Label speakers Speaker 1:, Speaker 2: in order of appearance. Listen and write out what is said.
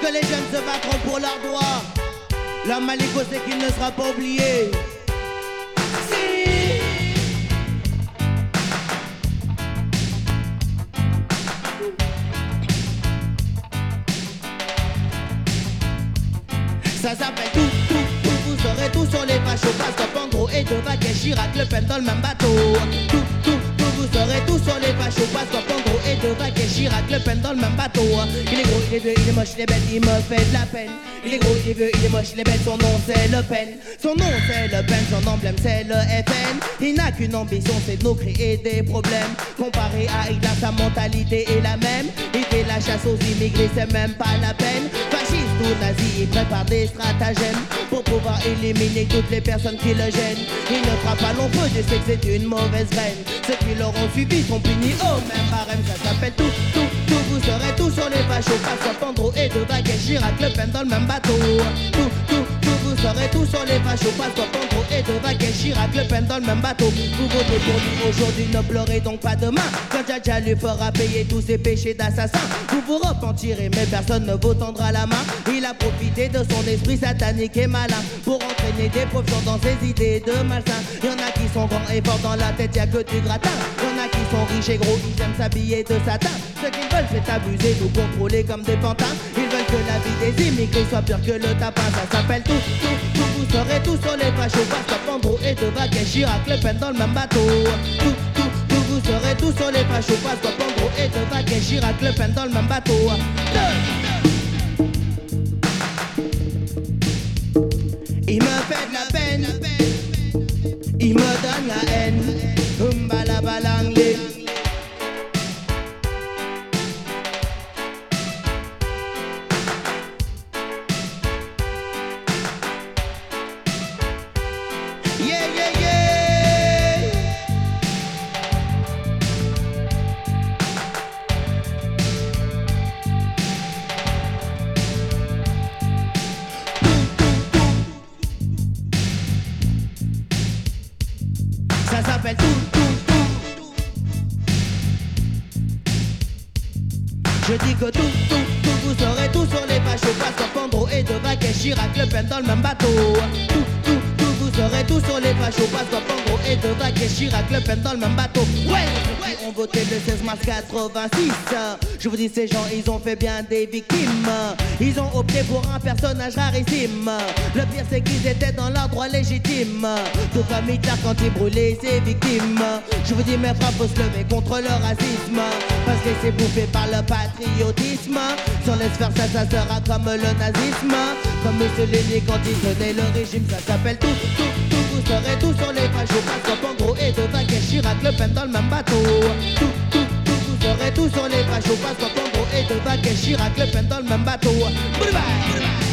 Speaker 1: que les jeunes se battront pour leurs droits. L'homme Maliko c'est qu'il ne sera pas oublié. Ça s'appelle tout, vous saurez tout sur les fachos. Parce que Pandro et Devac et Chirac Le Pen dans le même bateau. Tout, vous saurez tout sur les fachos. Parce que Pandro et Devac et Chirac Le Pen dans le même bateau. Il est gros, il est vieux, il est moche, il est bête, il me fait de la peine. Il est gros, il est vieux, il est moche, il est bête, son nom c'est Le Pen. Son nom c'est Le Pen, son emblème c'est le FN. Il n'a qu'une ambition, c'est de nous créer des problèmes. Comparé à Hitler, sa mentalité est la même. Il fait la chasse aux immigrés, c'est même pas la peine. Fasciste ou nazi, il prépare des stratagèmes pour pouvoir éliminer toutes les personnes qui le gênent. Il ne fera pas long feu, je sais que c'est une mauvaise graine. Ceux qui l'auront suivi sont punis au même barème. Ça s'appelle tout, vous saurez tout sur les fachos. Parce que Pandro et Devac et Chirac Le Pen dans le même bateau. Tout, vous saurez tout sur les fachos. Parce que Pandro et Devac et Chirac Le Pen dans le même bateau. Vous votez pour lui aujourd'hui, ne pleurez donc pas demain. Quand Dja lui fera payer tous ses péchés d'assassin. Vous vous repentirez mais personne ne vous tendra la main. Il a profité de son esprit satanique et malin pour entraîner des profs dans ses idées de malsain. Y'en a qui sont grands et forts dans la tête, y'a que du gratin. Y'en a qui sont riches et gros, ils aiment s'habiller de satin. Ce qu'ils veulent c'est abuser, nous contrôler comme des pantins. Ils veulent que la vie des immigrés soit pire que le tapin. Ça s'appelle tout, vous saurez tout sur les fachos. Parce que Pandro et Devac et Chirac Le Pen dans le même bateau. Tout, vous saurez tout sur les fachos. Parce que Pandro et Devac et Chirac Le Pen dans le même bateau. Il me fait de la peine, il me donne la haine. Balabalanglé. Ça s'appelle tout. Je dis que tout, vous saurez tout sur les fachos. Parce que Pandro et Devac et Chirac Le Pen dans le même bateau. Tout, vous saurez tout sur les fachos. Parce que Pandro et Devac et Chirac Le Pen dans le même bateau. Ouais, qui ont voté le 16 mars 86. Je vous dis ces gens, ils ont fait bien des victimes. Ils ont opté pour un personnage rarissime. Le pire c'est qu'ils étaient dans leur droit légitime. Tout comme Hitler quand il brûlait ses victimes. Je vous dis mes frères, faut se lever contre le racisme. Parce que c'est bouffé par le patriotisme. Si on laisse faire ça, ça sera comme le nazisme. Comme Mussolini quand il tenait le régime. Ça s'appelle tout, vous saurez tout sur les fachos. Parce que Pandro et Devac et Chirac Le Pen dans le même bateau. Tout, vous saurez tout sur les fachos. Parce que Pandro et Devac et Chirac Le Pen dans le même bateau. Bye bye.